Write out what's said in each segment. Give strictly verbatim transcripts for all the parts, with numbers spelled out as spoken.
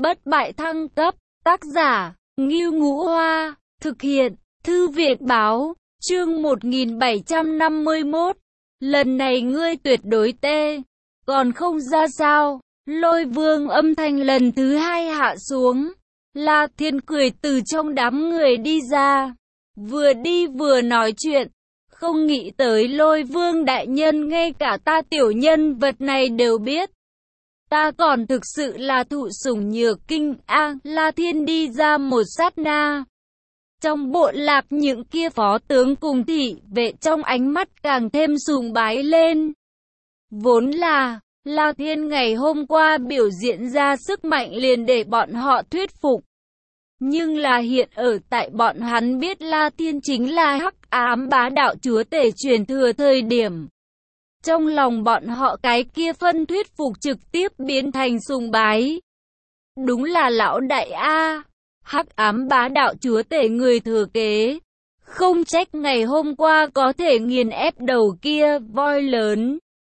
Bất bại thăng cấp, tác giả, Ngưu Ngũ Hoa, thực hiện, Thư viện báo, chương một nghìn bảy trăm năm mươi mốt. Lần này ngươi tuyệt đối tê, còn không ra sao? Lôi Vương âm thanh lần thứ hai hạ xuống. La Thiên cười từ trong đám người đi ra, vừa đi vừa nói chuyện. Không nghĩ tới Lôi Vương đại nhân ngay cả ta tiểu nhân vật này đều biết. Ta còn thực sự là thụ sủng nhược kinh a. La Thiên đi ra một sát na. Trong bộ lạc những kia phó tướng cùng thị vệ trong ánh mắt càng thêm sùng bái lên. Vốn là, La Thiên ngày hôm qua biểu diễn ra sức mạnh liền để bọn họ thuyết phục. Nhưng là hiện ở tại bọn hắn biết La Thiên chính là hắc ám bá đạo chúa tể truyền thừa thời điểm. Trong lòng bọn họ cái kia phân thuyết phục trực tiếp biến thành sùng bái. Đúng là lão đại A, hắc ám bá đạo chúa tể người thừa kế. Không trách ngày hôm qua có thể nghiền ép đầu kia voi lớn.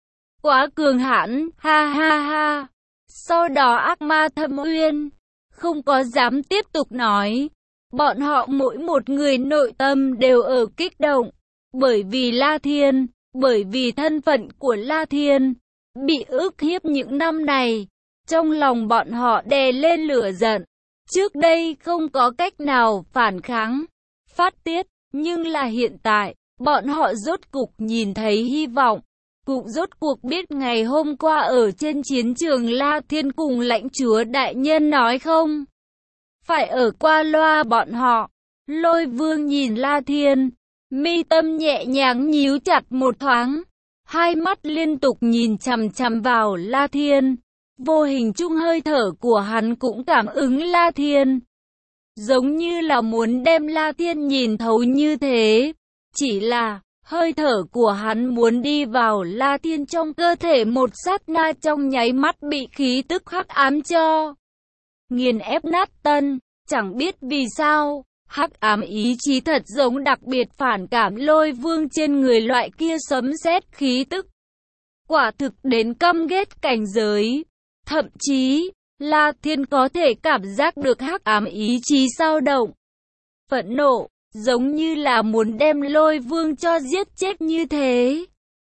Quá cường hãn, ha ha ha. Sau đó ác ma Thâm Uyên không có dám tiếp tục nói. Bọn họ mỗi một người nội tâm đều ở kích động. Bởi vì La Thiên, bởi vì thân phận của La Thiên bị ức hiếp những năm này. Trong lòng bọn họ đè lên lửa giận. Trước đây không có cách nào phản kháng, phát tiết. Nhưng là hiện tại, bọn họ rốt cục nhìn thấy hy vọng. Cũng rốt cuộc biết ngày hôm qua ở trên chiến trường La Thiên cùng lãnh chúa đại nhân nói không phải ở qua loa bọn họ. Lôi Vương nhìn La Thiên, mi tâm nhẹ nhàng nhíu chặt một thoáng, hai mắt liên tục nhìn chằm chằm vào La Thiên. Vô hình chung hơi thở của hắn cũng cảm ứng La Thiên, giống như là muốn đem La Thiên nhìn thấu như thế. Chỉ là hơi thở của hắn muốn đi vào La Thiên trong cơ thể một sát na, trong nháy mắt bị khí tức hắc ám cho nghiền ép nát tân. Chẳng biết vì sao, hắc ám ý chí thật giống đặc biệt phản cảm Lôi Vương trên người loại kia sấm sét khí tức. Quả thực đến căm ghét cảnh giới. Thậm chí, La Thiên có thể cảm giác được hắc ám ý chí dao động, phẫn nộ, giống như là muốn đem Lôi Vương cho giết chết như thế.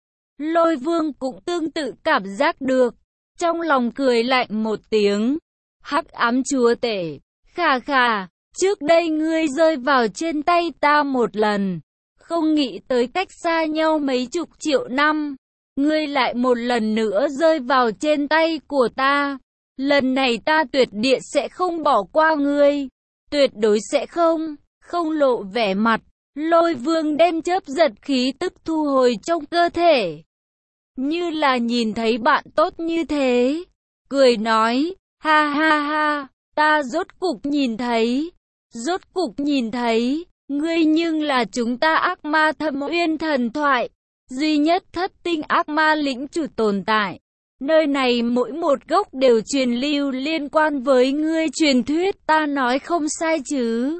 Lôi Vương cũng tương tự cảm giác được, trong lòng cười lạnh một tiếng. Hắc ám chúa tể, khà khà, trước đây ngươi rơi vào trên tay ta một lần, không nghĩ tới cách xa nhau mấy chục triệu năm, ngươi lại một lần nữa rơi vào trên tay của ta. Lần này ta tuyệt địa sẽ không bỏ qua ngươi, tuyệt đối sẽ không. Không lộ vẻ mặt, Lôi Vương đem chớp giật khí tức thu hồi trong cơ thể, như là nhìn thấy bạn tốt như thế, cười nói, ha ha ha, ta rốt cục nhìn thấy, rốt cục nhìn thấy, ngươi nhưng là chúng ta ác ma Thâm Uyên thần thoại, duy nhất thất tinh ác ma lĩnh chủ tồn tại. Nơi này mỗi một gốc đều truyền lưu liên quan với ngươi truyền thuyết, ta nói không sai chứ?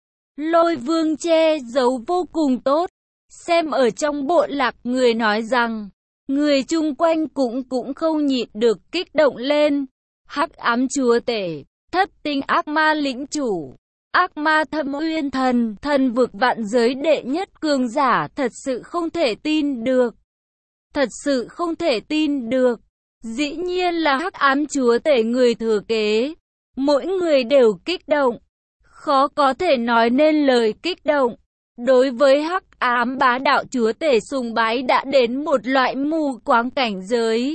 Lôi Vương che giấu vô cùng tốt, xem ở trong bộ lạc người nói rằng, người chung quanh cũng cũng không nhịn được kích động lên. Hắc ám chúa tể, thất tinh ác ma lĩnh chủ, ác ma Thâm Uyên thần, thần vực vạn giới đệ nhất cường giả, thật sự không thể tin được. Thật sự không thể tin được. Dĩ nhiên là hắc ám chúa tể người thừa kế. Mỗi người đều kích động, khó có thể nói nên lời kích động. Đối với hắc ám bá đạo chúa tể sùng bái đã đến một loại mù quáng cảnh giới.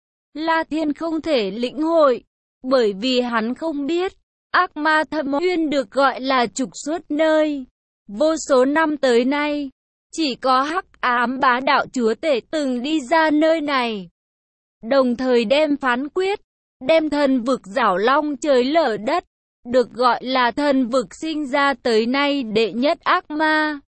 La Thiên không thể lĩnh hội, bởi vì hắn không biết, ác ma Thâm Uyên được gọi là trục xuất nơi. Vô số năm tới nay, chỉ có hắc ám bá đạo chúa tể từng đi ra nơi này, đồng thời đem phán quyết, đem thần vực rảo long trời lở đất, được gọi là thần vực sinh ra tới nay đệ nhất ác ma.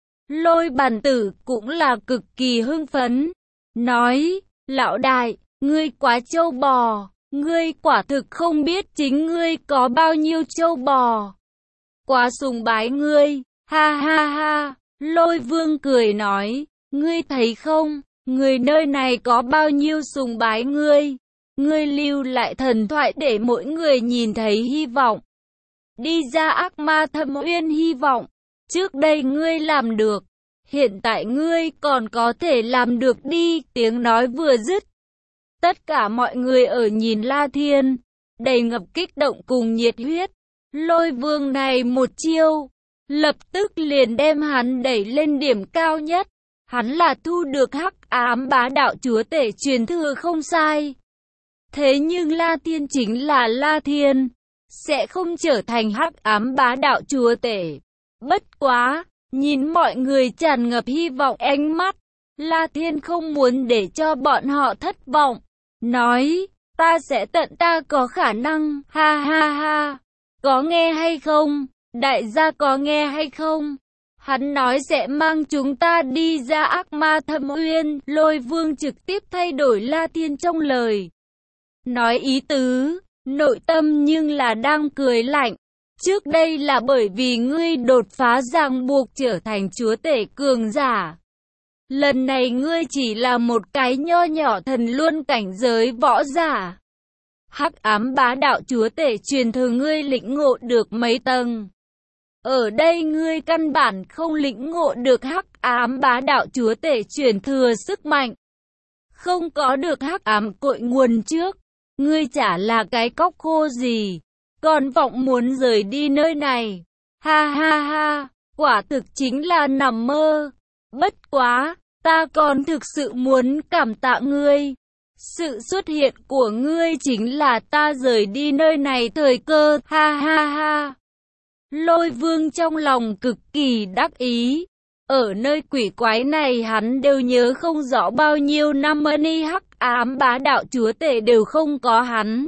Lôi Bàn Tử cũng là cực kỳ hưng phấn, nói, lão đại, ngươi quá trâu bò, ngươi quả thực không biết chính ngươi có bao nhiêu trâu bò. Quá sùng bái ngươi, ha ha ha. Lôi Vương cười nói, ngươi thấy không, người nơi này có bao nhiêu sùng bái ngươi. ngươi lưu lại thần thoại để mỗi người nhìn thấy hy vọng. Đi ra ác ma thâm uyên hy vọng. Trước đây ngươi làm được, hiện tại ngươi còn có thể làm được đi. Tiếng nói vừa dứt, tất cả mọi người ở nhìn La Thiên, đầy ngập kích động cùng nhiệt huyết. Lôi vương này một chiêu, lập tức liền đem hắn đẩy lên điểm cao nhất. Hắn là thu được hắc ám bá đạo chúa tể truyền thừa không sai. Thế nhưng La Thiên chính là La Thiên, sẽ không trở thành hắc ám bá đạo chúa tể. Bất quá, nhìn mọi người tràn ngập hy vọng ánh mắt, La Thiên không muốn để cho bọn họ thất vọng. Nói, ta sẽ tận ta có khả năng, ha ha ha. Có nghe hay không? Đại gia có nghe hay không? Hắn nói sẽ mang chúng ta đi ra ác ma thâm uyên. Lôi vương trực tiếp thay đổi La Thiên trong lời nói ý tứ, nội tâm nhưng là đang cười lạnh. Trước đây là bởi vì ngươi đột phá ràng buộc trở thành chúa tể cường giả. Lần này ngươi chỉ là một cái nho nhỏ thần luân cảnh giới võ giả. Hắc ám bá đạo chúa tể truyền thừa ngươi lĩnh ngộ được mấy tầng. Ở đây ngươi căn bản không lĩnh ngộ được hắc ám bá đạo chúa tể truyền thừa sức mạnh. Không có được hắc ám cội nguồn trước, ngươi chả là cái cóc khô gì, còn vọng muốn rời đi nơi này. Ha ha ha, quả thực chính là nằm mơ. Bất quá, ta còn thực sự muốn cảm tạ ngươi. Sự xuất hiện của ngươi chính là ta rời đi nơi này thời cơ, ha ha ha. Lôi vương trong lòng cực kỳ đắc ý. Ở nơi quỷ quái này hắn đều nhớ không rõ bao nhiêu năm ni hắc ám bá đạo chúa tể đều không có hắn.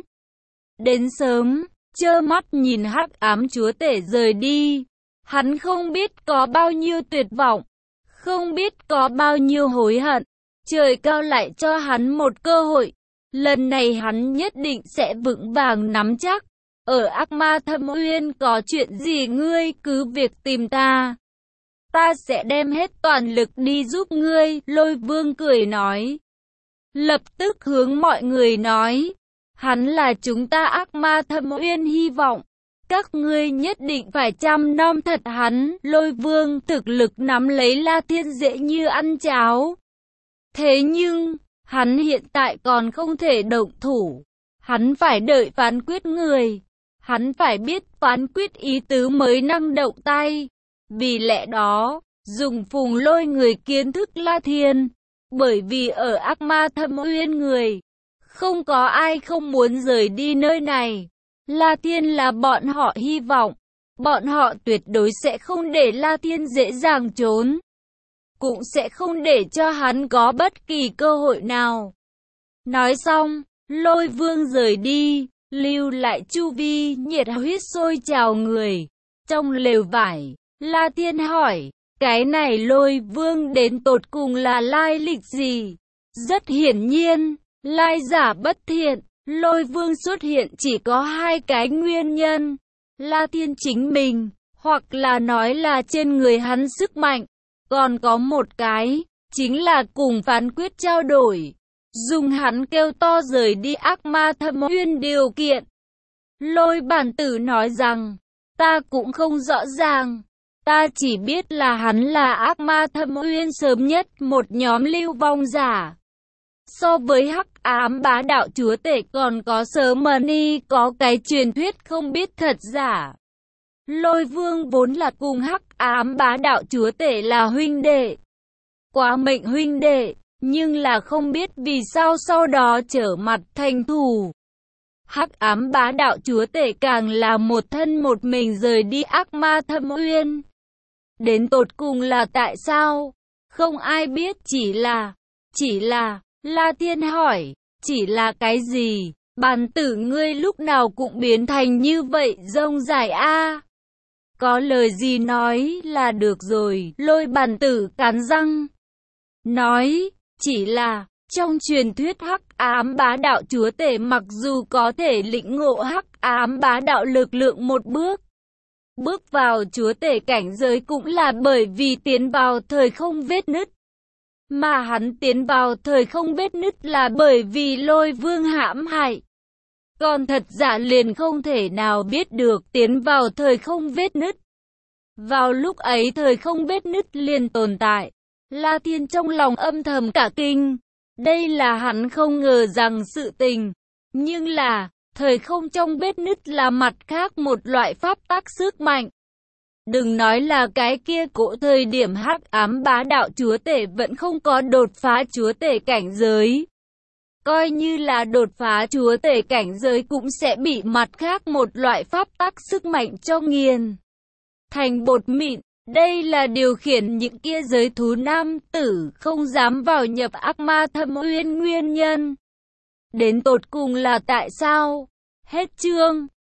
Đến sớm, trơ mắt nhìn hắc ám chúa tể rời đi. Hắn không biết có bao nhiêu tuyệt vọng, không biết có bao nhiêu hối hận. Trời cao lại cho hắn một cơ hội. Lần này hắn nhất định sẽ vững vàng nắm chắc. Ở ác ma thâm uyên có chuyện gì ngươi cứ việc tìm ta. Ta sẽ đem hết toàn lực đi giúp ngươi. Lôi vương cười nói. Lập tức hướng mọi người nói. Hắn là chúng ta ác ma thâm uyên hy vọng. Các ngươi nhất định phải chăm nom thật hắn. Lôi vương thực lực nắm lấy La Thiên dễ như ăn cháo. Thế nhưng, hắn hiện tại còn không thể động thủ. Hắn phải đợi phán quyết người. Hắn phải biết phán quyết ý tứ mới năng động tay. Vì lẽ đó, dùng phùng lôi người kiến thức La Thiên. Bởi vì ở ác ma thâm uyên người, không có ai không muốn rời đi nơi này. La Thiên là bọn họ hy vọng. Bọn họ tuyệt đối sẽ không để La Thiên dễ dàng trốn. Cũng sẽ không để cho hắn có bất kỳ cơ hội nào. Nói xong, lôi vương rời đi, lưu lại chu vi nhiệt huyết sôi trào người. Trong lều vải, La Thiên hỏi, cái này lôi vương đến tột cùng là lai lịch gì? Rất hiển nhiên, lai giả bất thiện, lôi vương xuất hiện chỉ có hai cái nguyên nhân. La Thiên chính mình, hoặc là nói là trên người hắn sức mạnh. Còn có một cái, chính là cùng phán quyết trao đổi. Dùng hắn kêu to rời đi ác ma thâm uyên điều kiện. Lôi bản tử nói rằng, ta cũng không rõ ràng. Ta chỉ biết là hắn là ác ma thâm uyên sớm nhất một nhóm lưu vong giả. So với hắc ám bá đạo chúa tể còn có sớm ni có cái truyền thuyết không biết thật giả. Lôi vương vốn là cùng hắc ám bá đạo chúa tể là huynh đệ. Quá mệnh huynh đệ, nhưng là không biết vì sao sau đó trở mặt thành thù. Hắc ám bá đạo chúa tể càng là một thân một mình rời đi ác ma thâm uyên. Đến tột cùng là tại sao? Không ai biết, chỉ là, chỉ là, La Thiên hỏi, chỉ là cái gì? Bản tử ngươi lúc nào cũng biến thành như vậy rông dài a. Có lời gì nói là được rồi. Lôi bản tử cắn răng nói, chỉ là trong truyền thuyết hắc ám bá đạo chúa tể mặc dù có thể lĩnh ngộ hắc ám bá đạo lực lượng một bước, bước vào chúa tể cảnh giới cũng là bởi vì tiến vào thời không vết nứt. Mà hắn tiến vào thời không vết nứt là bởi vì Lôi Vương hãm hại. Còn thật giả liền không thể nào biết được tiến vào thời không vết nứt. Vào lúc ấy thời không vết nứt liền tồn tại. La Thiên trong lòng âm thầm cả kinh. Đây là hắn không ngờ rằng sự tình. Nhưng là, thời không trong vết nứt là mặt khác một loại pháp tắc sức mạnh. Đừng nói là cái kia cỗ thời điểm hắc ám bá đạo chúa tể vẫn không có đột phá chúa tể cảnh giới. Coi như là đột phá chúa tể cảnh giới cũng sẽ bị mặt khác một loại pháp tắc sức mạnh cho nghiền thành bột mịn. Đây là điều khiển những kia giới thú nam tử không dám vào nhập ác ma thâm uyên nguyên nhân. Đến tột cùng là tại sao? Hết chương.